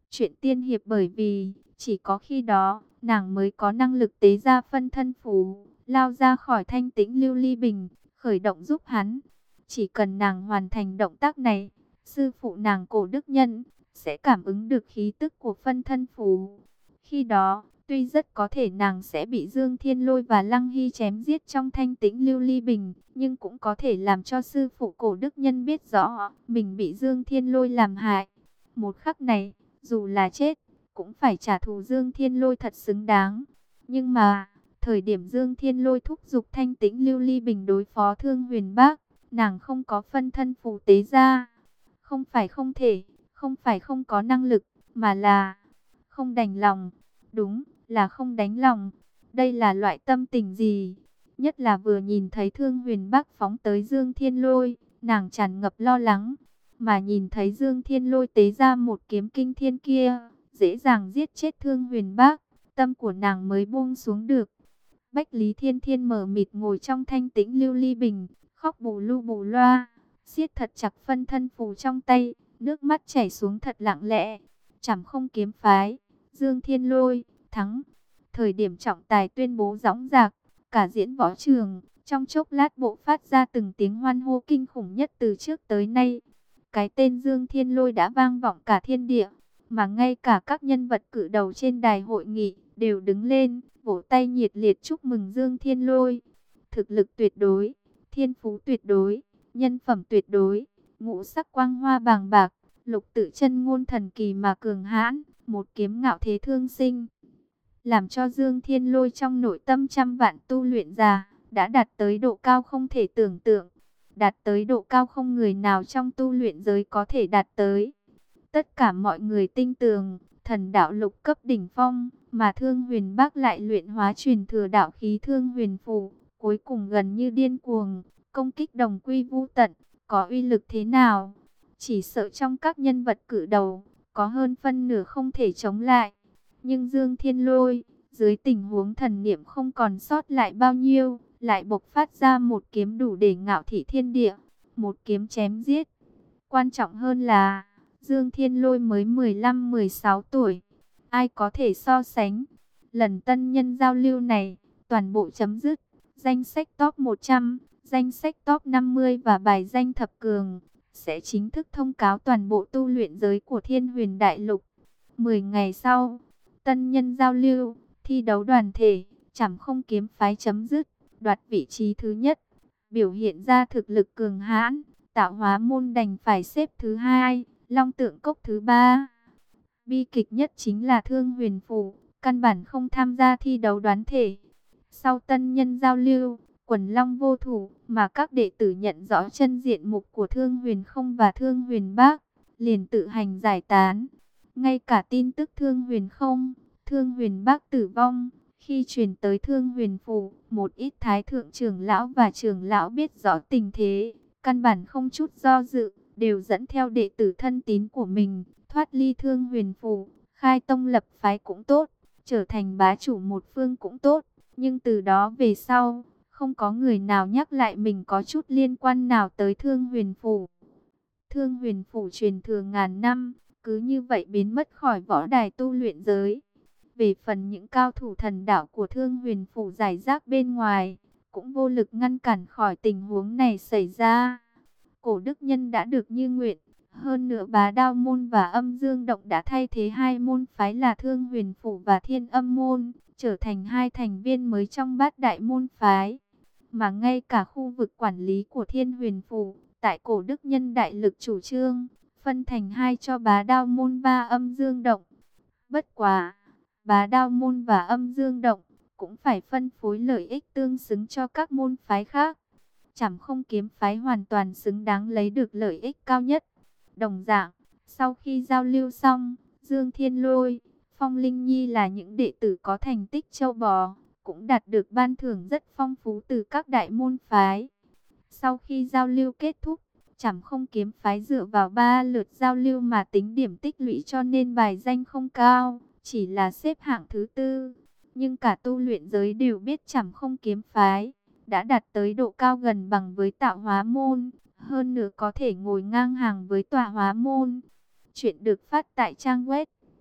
chuyện tiên hiệp, bởi vì chỉ có khi đó nàng mới có năng lực tế ra phân thân phù, lao ra khỏi thanh tĩnh lưu ly bình, khởi động giúp hắn. Chỉ cần nàng hoàn thành động tác này, sư phụ nàng Cổ Đức Nhân sẽ cảm ứng được khí tức của phân thân phù. Khi đó, tuy rất có thể nàng sẽ bị Dương Thiên Lôi và Lăng Hy chém giết trong thanh tĩnh lưu ly bình, nhưng cũng có thể làm cho sư phụ Cổ Đức Nhân biết rõ mình bị Dương Thiên Lôi làm hại. Một khắc này, dù là chết, cũng phải trả thù Dương Thiên Lôi thật xứng đáng. Nhưng mà, thời điểm Dương Thiên Lôi thúc giục thanh tĩnh lưu ly bình đối phó Thương Huyền Bác, nàng không có phân thân phù tế ra. Không phải không thể, không phải không có năng lực, mà là không đành lòng. Đúng, là không đánh lòng. Đây là loại tâm tình gì? Nhất là vừa nhìn thấy Thương Huyền Bác phóng tới Dương Thiên Lôi, nàng tràn ngập lo lắng. Mà nhìn thấy Dương Thiên Lôi tế ra một kiếm kinh thiên kia, dễ dàng giết chết Thương Huyền Bác, tâm của nàng mới buông xuống được. Bách Lý Thiên Thiên mờ mịt ngồi trong thanh tĩnh lưu ly bình, khóc bù lu bù loa, siết thật chặt phân thân phù trong tay, nước mắt chảy xuống thật lặng lẽ. Trảm Không kiếm phái, Dương Thiên Lôi thắng. Thời điểm trọng tài tuyên bố dõng dạc, cả diễn võ trường trong chốc lát bộ phát ra từng tiếng hoan hô kinh khủng nhất từ trước tới nay. Cái tên Dương Thiên Lôi đã vang vọng cả thiên địa, mà ngay cả các nhân vật cự đầu trên đài hội nghị đều đứng lên, vỗ tay nhiệt liệt chúc mừng Dương Thiên Lôi. Thực lực tuyệt đối, thiên phú tuyệt đối, nhân phẩm tuyệt đối, ngũ sắc quang hoa bàng bạc, lục tự chân ngôn thần kỳ mà cường hãn, một kiếm ngạo thế thương sinh. Làm cho Dương Thiên Lôi trong nội tâm trăm vạn tu luyện giả, đã đạt tới độ cao không thể tưởng tượng. Đạt tới độ cao không người nào trong tu luyện giới có thể đạt tới. Tất cả mọi người tin tưởng, thần đạo lục cấp đỉnh phong, mà Thương Huyền Bác lại luyện hóa truyền thừa đạo khí Thương Huyền Phù, cuối cùng gần như điên cuồng, công kích đồng quy vu tận, có uy lực thế nào? Chỉ sợ trong các nhân vật cử đầu, có hơn phân nửa không thể chống lại. Nhưng Dương Thiên Lôi, dưới tình huống thần niệm không còn sót lại bao nhiêu, lại bộc phát ra một kiếm đủ để ngạo thị thiên địa, một kiếm chém giết. Quan trọng hơn là, Dương Thiên Lôi mới mười lăm mười sáu tuổi, ai có thể so sánh. Lần tân nhân giao lưu này, toàn bộ chấm dứt, danh sách top một trăm, danh sách top năm mươi và bài danh thập cường, sẽ chính thức thông cáo toàn bộ tu luyện giới của Thiên Huyền Đại Lục. mười ngày sau, tân nhân giao lưu, thi đấu đoàn thể, Trảm Không kiếm phái chấm dứt, đoạt vị trí thứ nhất, biểu hiện ra thực lực cường hãn, Tạo Hóa môn đành phải xếp thứ hai, Long Tượng cốc thứ ba. Bi kịch nhất chính là Thương Huyền Phù, căn bản không tham gia thi đấu đoàn thể. Sau tân nhân giao lưu, quần long vô thủ, mà các đệ tử nhận rõ chân diện mục của Thương Huyền Không và Thương Huyền Bác, liền tự hành giải tán. Ngay cả tin tức Thương Huyền Không, Thương Huyền Bác tử vong, khi truyền tới Thương Huyền Phù, một ít thái thượng trưởng lão và trưởng lão biết rõ tình thế, căn bản không chút do dự, đều dẫn theo đệ tử thân tín của mình, thoát ly Thương Huyền Phù, khai tông lập phái cũng tốt, trở thành bá chủ một phương cũng tốt. Nhưng từ đó về sau, không có người nào nhắc lại mình có chút liên quan nào tới Thương Huyền Phù. Thương Huyền Phù truyền thừa ngàn năm, cứ như vậy biến mất khỏi võ đài tu luyện giới. Về phần những cao thủ thần đạo của Thương Huyền Phù giải rác bên ngoài, cũng vô lực ngăn cản khỏi tình huống này xảy ra. Cổ Đức Nhân đã được như nguyện, hơn nữa Bá Đao môn và Âm Dương động đã thay thế hai môn phái là Thương Huyền Phù và Thiên Âm môn, trở thành hai thành viên mới trong bát đại môn phái. Mà ngay cả khu vực quản lý của Thiên Huyền Phù, tại Cổ Đức Nhân đại lực chủ trương, phân thành hai cho Bá Đao môn và Âm Dương động. Bất quá, Bá Đao môn và Âm Dương động cũng phải phân phối lợi ích tương xứng cho các môn phái khác. Trảm Không kiếm phái hoàn toàn xứng đáng lấy được lợi ích cao nhất. Đồng dạng, sau khi giao lưu xong, Dương Thiên Lôi, Phong Linh Nhi là những đệ tử có thành tích châu bò, cũng đạt được ban thưởng rất phong phú từ các đại môn phái. Sau khi giao lưu kết thúc, Trảm Không kiếm phái dựa vào ba lượt giao lưu mà tính điểm tích lũy cho nên bài danh không cao, chỉ là xếp hạng thứ tư. Nhưng cả tu luyện giới đều biết Trảm Không kiếm phái đã đạt tới độ cao gần bằng với Tạo Hóa môn, hơn nữa có thể ngồi ngang hàng với Tọa Hóa môn. Chuyện được phát tại trang web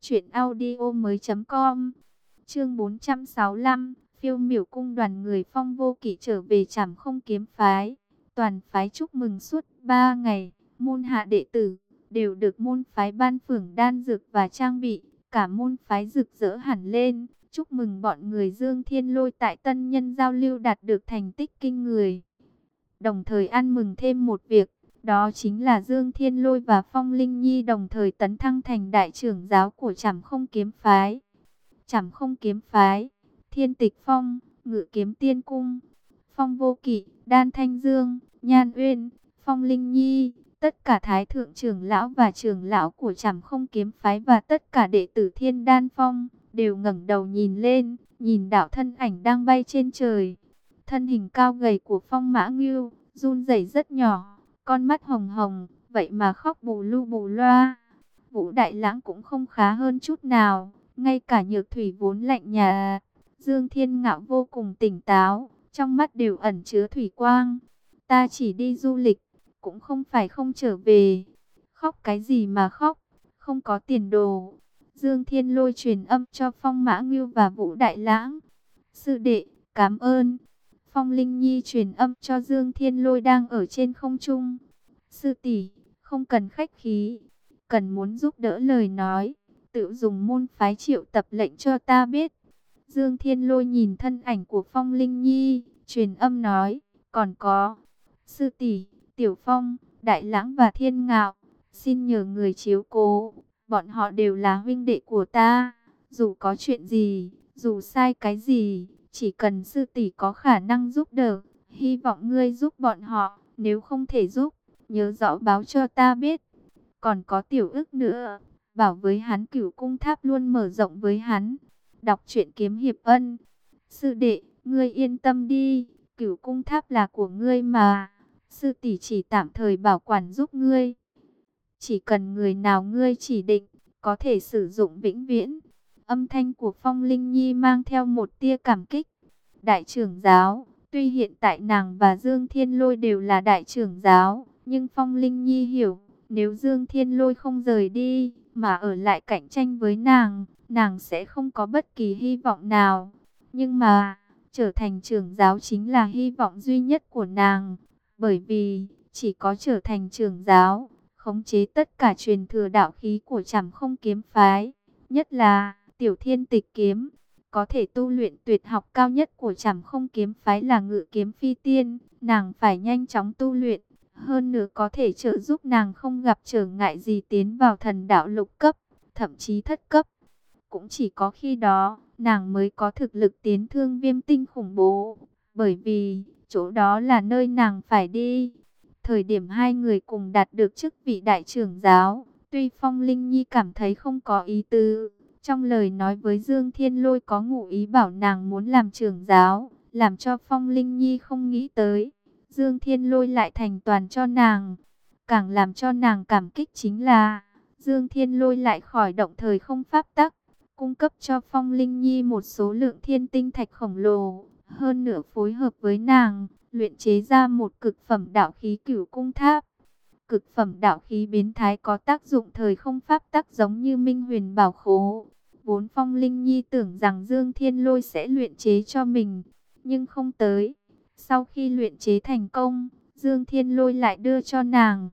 Chuyện audio mới com. Chương bốn trăm sáu mươi lăm. Phiêu miểu cung đoàn người Phong Vô Kỵ trở về Trảm Không Kiếm phái. Toàn phái chúc mừng suốt ba ngày. Môn hạ đệ tử đều được môn phái ban thưởng đan dược và trang bị. Cả môn phái rực rỡ hẳn lên. Chúc mừng bọn người Dương Thiên Lôi tại Tân Nhân giao lưu đạt được thành tích kinh người. Đồng thời ăn mừng thêm một việc. Đó chính là Dương Thiên Lôi và Phong Linh Nhi đồng thời tấn thăng thành đại trưởng giáo của Trảm Không Kiếm phái. Trảm Không Kiếm phái, Thiên Tịch Phong, Ngự Kiếm Tiên Cung, Phong Vô Kỵ, Đan Thanh Dương, Nhan Uyên, Phong Linh Nhi, tất cả thái thượng trưởng lão và trưởng lão của Trảm Không Kiếm phái và tất cả đệ tử Thiên Đan Phong đều ngẩng đầu nhìn lên, nhìn đạo thân ảnh đang bay trên trời. Thân hình cao gầy của Phong Mã Ngưu run rẩy rất nhỏ, con mắt hồng hồng, vậy mà khóc bù lu bù loa. Vũ Đại Lãng cũng không khá hơn chút nào, ngay cả Nhược Thủy vốn lạnh nhà, Dương Thiên Ngạo vô cùng tỉnh táo, trong mắt đều ẩn chứa thủy quang. Ta chỉ đi du lịch, cũng không phải không trở về. Khóc cái gì mà khóc, không có tiền đồ. Dương Thiên Lôi truyền âm cho Phong Mã Ngưu và Vũ Đại Lãng. Sư đệ, cảm ơn. Phong Linh Nhi truyền âm cho Dương Thiên Lôi đang ở trên không trung. Sư tỷ, không cần khách khí, cần muốn giúp đỡ lời nói, tự dùng môn phái triệu tập lệnh cho ta biết. Dương Thiên Lôi nhìn thân ảnh của Phong Linh Nhi, truyền âm nói, còn có, sư tỷ, Tiểu Phong, Đại Lãng và Thiên Ngạo, xin nhờ người chiếu cố, bọn họ đều là huynh đệ của ta, dù có chuyện gì, dù sai cái gì, chỉ cần sư tỷ có khả năng giúp đỡ, hy vọng ngươi giúp bọn họ, nếu không thể giúp, nhớ rõ báo cho ta biết. Còn có Tiểu Ức nữa, bảo với hắn Cửu Cung Tháp luôn mở rộng với hắn. Đọc truyện kiếm hiệp ân. Sư đệ, ngươi yên tâm đi, Cửu Cung Tháp là của ngươi mà. Sư tỷ chỉ tạm thời bảo quản giúp ngươi. Chỉ cần người nào ngươi chỉ định, có thể sử dụng vĩnh viễn. Âm thanh của Phong Linh Nhi mang theo một tia cảm kích. Đại trưởng giáo, tuy hiện tại nàng và Dương Thiên Lôi đều là đại trưởng giáo, nhưng Phong Linh Nhi hiểu, nếu Dương Thiên Lôi không rời đi, mà ở lại cạnh tranh với nàng, nàng sẽ không có bất kỳ hy vọng nào. Nhưng mà, trở thành trưởng giáo chính là hy vọng duy nhất của nàng. Bởi vì, chỉ có trở thành trưởng giáo, khống chế tất cả truyền thừa đạo khí của Trảm Không Kiếm phái, nhất là Tiểu Thiên Tịch Kiếm, có thể tu luyện tuyệt học cao nhất của Trảm Không Kiếm phái là Ngự Kiếm Phi Tiên. Nàng phải nhanh chóng tu luyện, hơn nữa có thể trợ giúp nàng không gặp trở ngại gì tiến vào thần đạo lục cấp, thậm chí thất cấp. Cũng chỉ có khi đó, nàng mới có thực lực tiến Thương Viêm Tinh khủng bố, bởi vì chỗ đó là nơi nàng phải đi. Thời điểm hai người cùng đạt được chức vị đại trưởng giáo, tuy Phong Linh Nhi cảm thấy không có ý tứ, trong lời nói với Dương Thiên Lôi có ngụ ý bảo nàng muốn làm trưởng giáo, làm cho Phong Linh Nhi không nghĩ tới. Dương Thiên Lôi lại thành toàn cho nàng. Càng làm cho nàng cảm kích chính là, Dương Thiên Lôi lại khỏi động thời không pháp tắc, cung cấp cho Phong Linh Nhi một số lượng thiên tinh thạch khổng lồ. Hơn nữa phối hợp với nàng, luyện chế ra một cực phẩm đạo khí Cửu Cung Tháp. Cực phẩm đạo khí biến thái có tác dụng thời không pháp tắc giống như Minh Huyền Bảo Khố. Vốn Phong Linh Nhi tưởng rằng Dương Thiên Lôi sẽ luyện chế cho mình, nhưng không tới. Sau khi luyện chế thành công, Dương Thiên Lôi lại đưa cho nàng.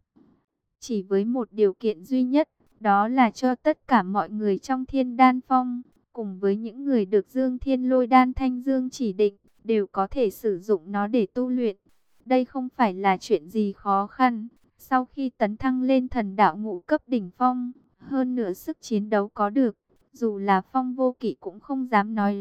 Chỉ với một điều kiện duy nhất, đó là cho tất cả mọi người trong Thiên Đan Phong, cùng với những người được Dương Thiên Lôi Đan Thanh Dương chỉ định, đều có thể sử dụng nó để tu luyện. Đây không phải là chuyện gì khó khăn. Sau khi tấn thăng lên thần đạo ngũ cấp đỉnh phong, hơn nữa sức chiến đấu có được, dù là Phong Vô Kỵ cũng không dám nói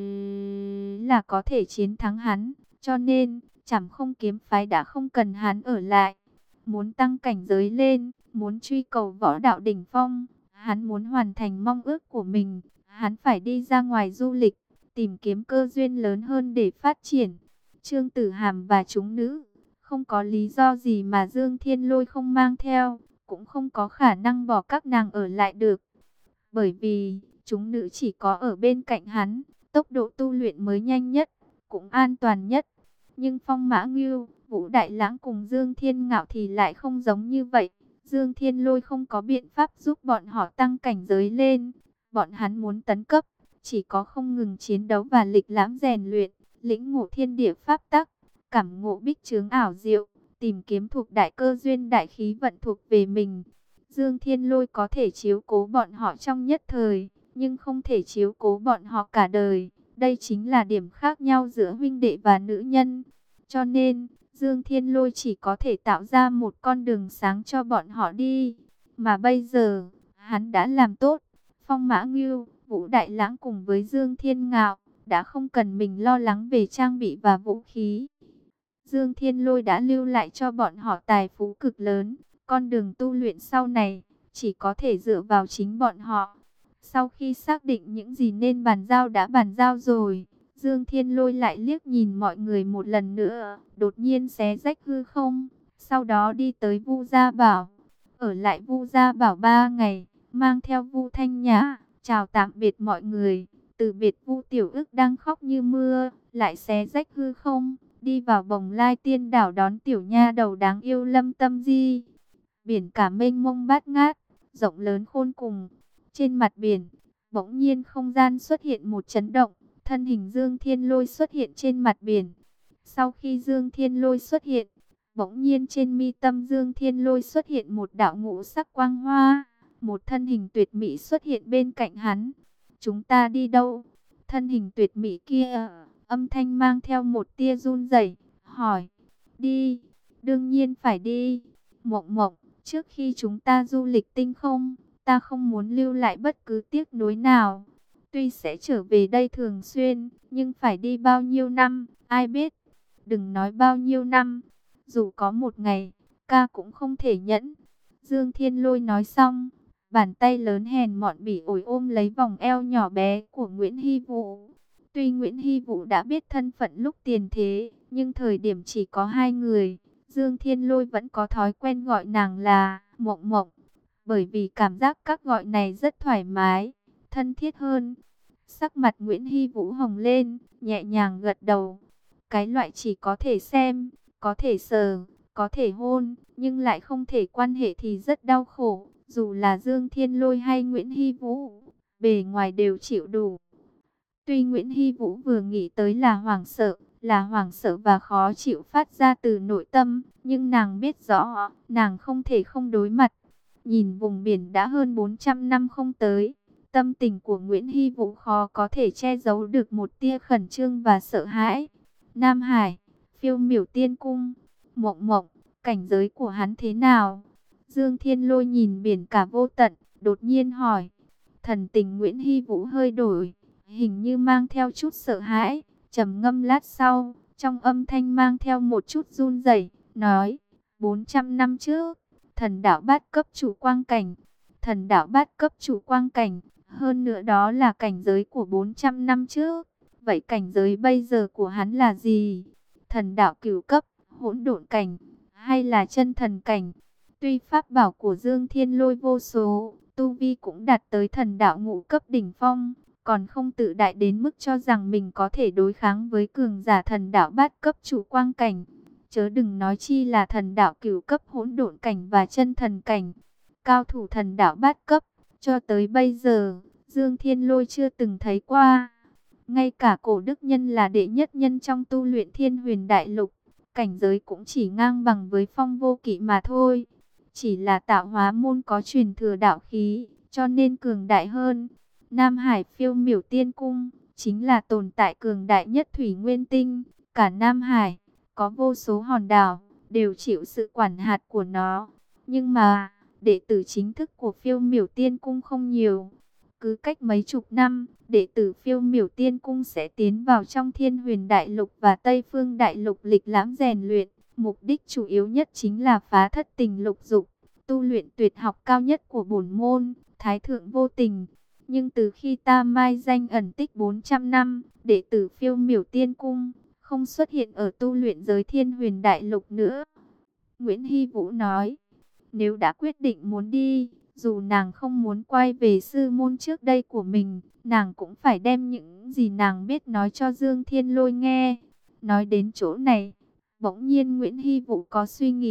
là có thể chiến thắng hắn. Cho nên, Trảm Không Kiếm phái đã không cần hắn ở lại. Muốn tăng cảnh giới lên, muốn truy cầu võ đạo đỉnh phong, hắn muốn hoàn thành mong ước của mình, hắn phải đi ra ngoài du lịch, tìm kiếm cơ duyên lớn hơn để phát triển. Trương Tử Hàm và chúng nữ, không có lý do gì mà Dương Thiên Lôi không mang theo, cũng không có khả năng bỏ các nàng ở lại được. Bởi vì, chúng nữ chỉ có ở bên cạnh hắn, tốc độ tu luyện mới nhanh nhất, cũng an toàn nhất. Nhưng Phong Mã Ngưu, Vũ Đại Lãng cùng Dương Thiên Ngạo thì lại không giống như vậy. Dương Thiên Lôi không có biện pháp giúp bọn họ tăng cảnh giới lên, Bọn hắn muốn tấn cấp, chỉ có không ngừng chiến đấu và lịch lãm rèn luyện, lĩnh ngộ thiên địa pháp tắc, cảm ngộ bích chướng ảo diệu, tìm kiếm thuộc đại cơ duyên đại khí vận thuộc về mình. Dương Thiên Lôi có thể chiếu cố bọn họ trong nhất thời, nhưng không thể chiếu cố bọn họ cả đời. Đây chính là điểm khác nhau giữa huynh đệ và nữ nhân. Cho nên, Dương Thiên Lôi chỉ có thể tạo ra một con đường sáng cho bọn họ đi. Mà bây giờ, hắn đã làm tốt. Phong Mã Ngưu, Vũ Đại Lãng cùng với Dương Thiên Ngạo đã không cần mình lo lắng về trang bị và vũ khí. Dương Thiên Lôi đã lưu lại cho bọn họ tài phú cực lớn. Con đường tu luyện sau này chỉ có thể dựa vào chính bọn họ. Sau khi xác định những gì nên bàn giao đã bàn giao rồi, Dương Thiên Lôi lại liếc nhìn mọi người một lần nữa, đột nhiên xé rách hư không, sau đó đi tới Vu Gia Bảo. Ở lại Vu Gia Bảo ba ngày, mang theo Vu Thanh Nhã, chào tạm biệt mọi người. Từ biệt Vu Tiểu Ức đang khóc như mưa, lại xé rách hư không, đi vào Bồng Lai Tiên Đảo đón tiểu nha đầu đáng yêu Lâm Tâm Di. Biển cả mênh mông bát ngát, rộng lớn khôn cùng. Trên mặt biển, bỗng nhiên không gian xuất hiện một chấn động, thân hình Dương Thiên Lôi xuất hiện trên mặt biển. Sau khi Dương Thiên Lôi xuất hiện, bỗng nhiên trên mi tâm Dương Thiên Lôi xuất hiện một đạo ngũ sắc quang hoa, một thân hình tuyệt mỹ xuất hiện bên cạnh hắn. Chúng ta đi đâu? Thân hình tuyệt mỹ kia, âm thanh mang theo một tia run rẩy, hỏi. Đi, đương nhiên phải đi. Mộng Mộng, trước khi chúng ta du lịch tinh không, ta không muốn lưu lại bất cứ tiếc nuối nào. Tuy sẽ trở về đây thường xuyên, nhưng phải đi bao nhiêu năm, ai biết. Đừng nói bao nhiêu năm, dù có một ngày, ca cũng không thể nhẫn. Dương Thiên Lôi nói xong, bàn tay lớn hèn mọn bỉ ổi ôm lấy vòng eo nhỏ bé của Nguyễn Hy Vũ. Tuy Nguyễn Hy Vũ đã biết thân phận lúc tiền thế, nhưng thời điểm chỉ có hai người, Dương Thiên Lôi vẫn có thói quen gọi nàng là Mộng Mộng. Bởi vì cảm giác các gọi này rất thoải mái, thân thiết hơn. Sắc mặt Nguyễn Hy Vũ hồng lên, nhẹ nhàng gật đầu. Cái loại chỉ có thể xem, có thể sờ, có thể hôn, nhưng lại không thể quan hệ thì rất đau khổ. Dù là Dương Thiên Lôi hay Nguyễn Hy Vũ, bề ngoài đều chịu đủ. Tuy Nguyễn Hy Vũ vừa nghĩ tới là hoảng sợ, là hoảng sợ và khó chịu phát ra từ nội tâm, nhưng nàng biết rõ, nàng không thể không đối mặt. Nhìn vùng biển đã hơn bốn trăm năm không tới, tâm tình của Nguyễn Hy Vũ khó có thể che giấu được một tia khẩn trương và sợ hãi. Nam Hải, Phiêu Miểu Tiên Cung, Mộng Mộng, cảnh giới của hắn thế nào? Dương Thiên Lôi nhìn biển cả vô tận, đột nhiên hỏi. Thần tình Nguyễn Hy Vũ hơi đổi, hình như mang theo chút sợ hãi, trầm ngâm lát sau, trong âm thanh mang theo một chút run rẩy, nói: bốn trăm năm trước, thần đạo bát cấp chủ quang cảnh, thần đạo bát cấp chủ quang cảnh, hơn nữa đó là cảnh giới của bốn trăm năm trước. Vậy cảnh giới bây giờ của hắn là gì? Thần đạo cửu cấp, hỗn độn cảnh, hay là chân thần cảnh? Tuy pháp bảo của Dương Thiên Lôi vô số, tu vi cũng đạt tới thần đạo ngũ cấp đỉnh phong, còn không tự đại đến mức cho rằng mình có thể đối kháng với cường giả thần đạo bát cấp chủ quang cảnh. Chớ đừng nói chi là thần đạo cửu cấp hỗn độn cảnh và chân thần cảnh. Cao thủ thần đạo bát cấp, cho tới bây giờ, Dương Thiên Lôi chưa từng thấy qua. Ngay cả cổ đức nhân là đệ nhất nhân trong tu luyện Thiên Huyền Đại Lục, cảnh giới cũng chỉ ngang bằng với Phong Vô Kỵ mà thôi. Chỉ là tạo hóa môn có truyền thừa đạo khí, cho nên cường đại hơn. Nam Hải Phiêu Miểu Tiên Cung chính là tồn tại cường đại nhất thủy nguyên tinh. Cả Nam Hải có vô số hòn đảo, đều chịu sự quản hạt của nó. Nhưng mà, đệ tử chính thức của Phiêu Miểu Tiên Cung không nhiều. Cứ cách mấy chục năm, đệ tử Phiêu Miểu Tiên Cung sẽ tiến vào trong Thiên Huyền Đại Lục và Tây Phương Đại Lục lịch lãm rèn luyện. Mục đích chủ yếu nhất chính là phá thất tình lục dục, tu luyện tuyệt học cao nhất của bổn môn, Thái Thượng Vô Tình. Nhưng từ khi ta mai danh ẩn tích bốn trăm năm, đệ tử Phiêu Miểu Tiên Cung không xuất hiện ở tu luyện giới Thiên Huyền Đại Lục nữa. Nguyễn Hy Vũ nói, nếu đã quyết định muốn đi, dù nàng không muốn quay về sư môn trước đây của mình, nàng cũng phải đem những gì nàng biết nói cho Dương Thiên Lôi nghe. Nói đến chỗ này, bỗng nhiên Nguyễn Hy Vũ có suy nghĩ,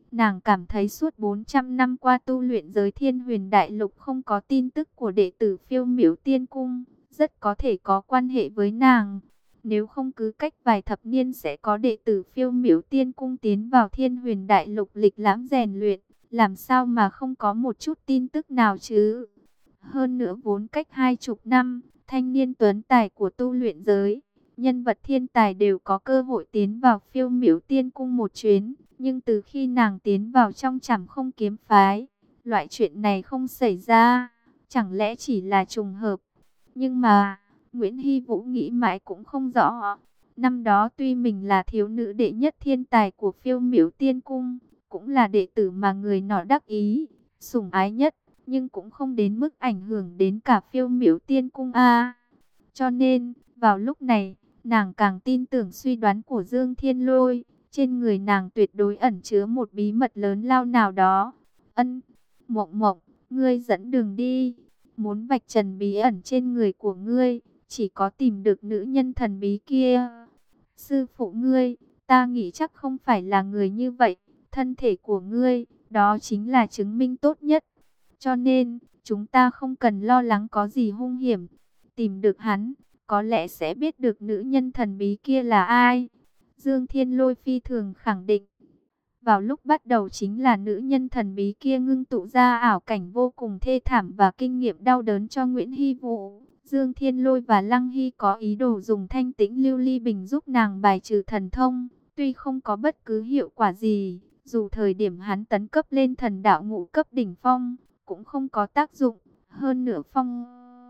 Nàng cảm thấy suốt bốn trăm năm qua tu luyện giới Thiên Huyền Đại Lục không có tin tức của đệ tử Phiêu Miểu Tiên Cung, rất có thể có quan hệ với nàng. Nếu không cứ cách vài thập niên sẽ có đệ tử Phiêu Miểu Tiên Cung tiến vào Thiên Huyền Đại Lục lịch lãm rèn luyện, làm sao mà không có một chút tin tức nào chứ? Hơn nữa vốn cách hai chục năm, thanh niên tuấn tài của tu luyện giới, nhân vật thiên tài đều có cơ hội tiến vào Phiêu Miểu Tiên Cung một chuyến. Nhưng từ khi nàng tiến vào trong Trảm Không kiếm phái, loại chuyện này không xảy ra, chẳng lẽ chỉ là trùng hợp? Nhưng mà, Nguyễn Hy Vũ nghĩ mãi cũng không rõ. Năm đó tuy mình là thiếu nữ đệ nhất thiên tài của Phiêu Miểu Tiên Cung, cũng là đệ tử mà người nọ đắc ý, sủng ái nhất, nhưng cũng không đến mức ảnh hưởng đến cả Phiêu Miểu Tiên Cung a. Cho nên, vào lúc này, nàng càng tin tưởng suy đoán của Dương Thiên Lôi. Trên người nàng tuyệt đối ẩn chứa một bí mật lớn lao nào đó. Ân, Mộng Mộng, ngươi dẫn đường đi. Muốn vạch trần bí ẩn trên người của ngươi, chỉ có tìm được nữ nhân thần bí kia. Sư phụ ngươi, ta nghĩ chắc không phải là người như vậy. Thân thể của ngươi, đó chính là chứng minh tốt nhất. Cho nên, chúng ta không cần lo lắng có gì hung hiểm. Tìm được hắn, có lẽ sẽ biết được nữ nhân thần bí kia là ai. Dương Thiên Lôi phi thường khẳng định. Vào lúc bắt đầu chính là nữ nhân thần bí kia ngưng tụ ra ảo cảnh vô cùng thê thảm và kinh nghiệm đau đớn cho Nguyễn Hy Vũ. Dương Thiên Lôi và Lăng Hy có ý đồ dùng thanh tĩnh lưu ly bình giúp nàng bài trừ thần thông. Tuy không có bất cứ hiệu quả gì, dù thời điểm hắn tấn cấp lên thần đạo ngũ cấp đỉnh phong, cũng không có tác dụng. Hơn nữa phong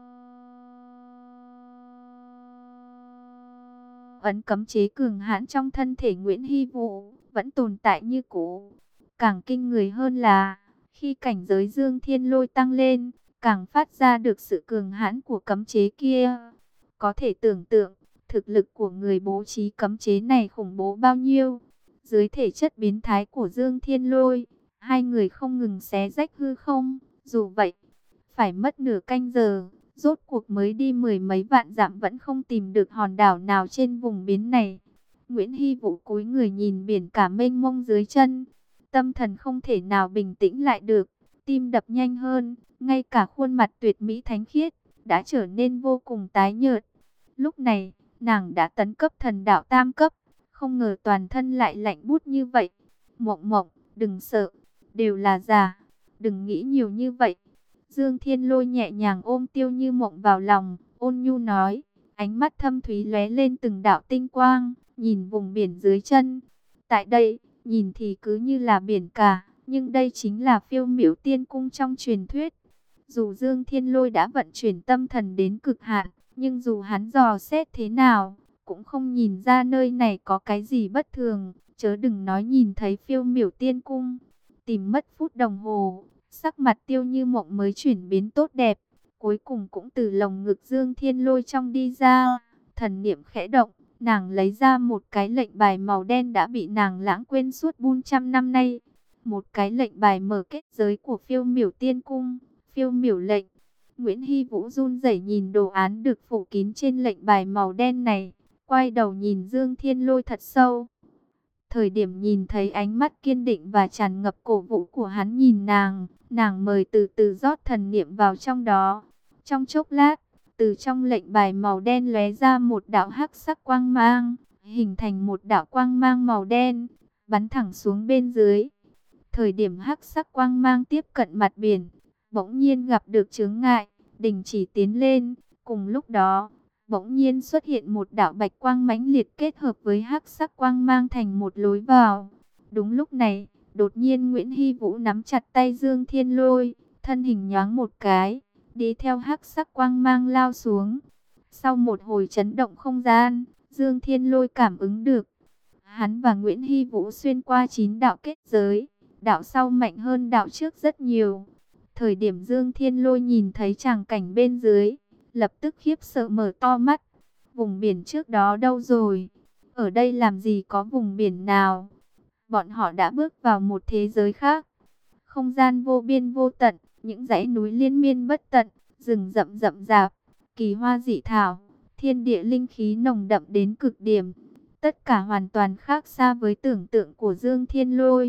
ấn cấm chế cường hãn trong thân thể Nguyễn Hy Vũ vẫn tồn tại như cũ. Càng kinh người hơn là, khi cảnh giới Dương Thiên Lôi tăng lên, càng phát ra được sự cường hãn của cấm chế kia. Có thể tưởng tượng, thực lực của người bố trí cấm chế này khủng bố bao nhiêu. Dưới thể chất biến thái của Dương Thiên Lôi, hai người không ngừng xé rách hư không. Dù vậy, phải mất nửa canh giờ, rốt cuộc mới đi mười mấy vạn dặm vẫn không tìm được hòn đảo nào trên vùng biển này. Nguyễn Hy Vũ cúi người nhìn biển cả mênh mông dưới chân, tâm thần không thể nào bình tĩnh lại được, tim đập nhanh hơn, ngay cả khuôn mặt tuyệt mỹ thánh khiết đã trở nên vô cùng tái nhợt. Lúc này, nàng đã tấn cấp thần đạo tam cấp, không ngờ toàn thân lại lạnh buốt như vậy. Mộng Mộng, đừng sợ, đều là giả, đừng nghĩ nhiều như vậy. Dương Thiên Lôi nhẹ nhàng ôm Tiêu Như Mộng vào lòng, ôn nhu nói, ánh mắt thâm thúy lóe lên từng đạo tinh quang, nhìn vùng biển dưới chân. Tại đây, nhìn thì cứ như là biển cả, nhưng đây chính là Phiêu Miểu Tiên Cung trong truyền thuyết. Dù Dương Thiên Lôi đã vận chuyển tâm thần đến cực hạn, nhưng dù hắn dò xét thế nào, cũng không nhìn ra nơi này có cái gì bất thường, chớ đừng nói nhìn thấy Phiêu Miểu Tiên Cung. Tìm mất phút đồng hồ, sắc mặt Tiêu Như Mộng mới chuyển biến tốt đẹp, cuối cùng cũng từ lồng ngực Dương Thiên Lôi trong đi ra. Thần niệm khẽ động, nàng lấy ra một cái lệnh bài màu đen đã bị nàng lãng quên suốt bốn trăm năm nay. Một cái lệnh bài mở kết giới của Phiêu Miểu Tiên Cung, Phiêu Miểu lệnh. Nguyễn Hy Vũ run rẩy nhìn đồ án được phủ kín trên lệnh bài màu đen này, quay đầu nhìn Dương Thiên Lôi thật sâu. Thời điểm nhìn thấy ánh mắt kiên định và tràn ngập cổ vũ của hắn nhìn nàng, nàng mời từ từ rót thần niệm vào trong đó. Trong chốc lát, từ trong lệnh bài màu đen lóe ra một đạo hắc sắc quang mang, hình thành một đạo quang mang màu đen, bắn thẳng xuống bên dưới. Thời điểm hắc sắc quang mang tiếp cận mặt biển, bỗng nhiên gặp được chướng ngại, đình chỉ tiến lên. Cùng lúc đó, bỗng nhiên xuất hiện một đạo bạch quang mãnh liệt kết hợp với hắc sắc quang mang thành một lối vào. Đúng lúc này, đột nhiên Nguyễn Hy Vũ nắm chặt tay Dương Thiên Lôi, thân hình nhoáng một cái, đi theo hắc sắc quang mang lao xuống. Sau một hồi chấn động không gian, Dương Thiên Lôi cảm ứng được, hắn và Nguyễn Hy Vũ xuyên qua chín đạo kết giới, đạo sau mạnh hơn đạo trước rất nhiều. Thời điểm Dương Thiên Lôi nhìn thấy tràng cảnh bên dưới, lập tức khiếp sợ mở to mắt. Vùng biển trước đó đâu rồi? Ở đây làm gì có vùng biển nào? Bọn họ đã bước vào một thế giới khác. Không gian vô biên vô tận, những dãy núi liên miên bất tận, rừng rậm rậm rạp, kỳ hoa dị thảo, thiên địa linh khí nồng đậm đến cực điểm. Tất cả hoàn toàn khác xa với tưởng tượng của Dương Thiên Lôi.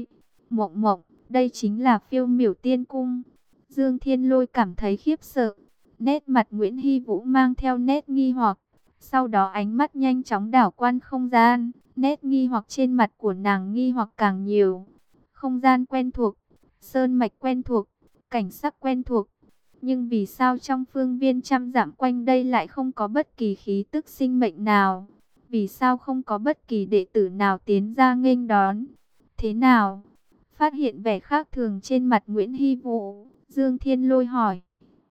Mộng mộng, đây chính là Phiêu Miểu Tiên Cung. Dương Thiên Lôi cảm thấy khiếp sợ. Nét mặt Nguyễn Hy Vũ mang theo nét nghi hoặc. Sau đó ánh mắt nhanh chóng đảo quan không gian. Nét nghi hoặc trên mặt của nàng nghi hoặc càng nhiều. Không gian quen thuộc, sơn mạch quen thuộc, cảnh sắc quen thuộc. Nhưng vì sao trong phương viên trăm dặm quanh đây lại không có bất kỳ khí tức sinh mệnh nào? Vì sao không có bất kỳ đệ tử nào tiến ra nghênh đón? Thế nào? Phát hiện vẻ khác thường trên mặt Nguyễn Hy Vũ, Dương Thiên Lôi hỏi.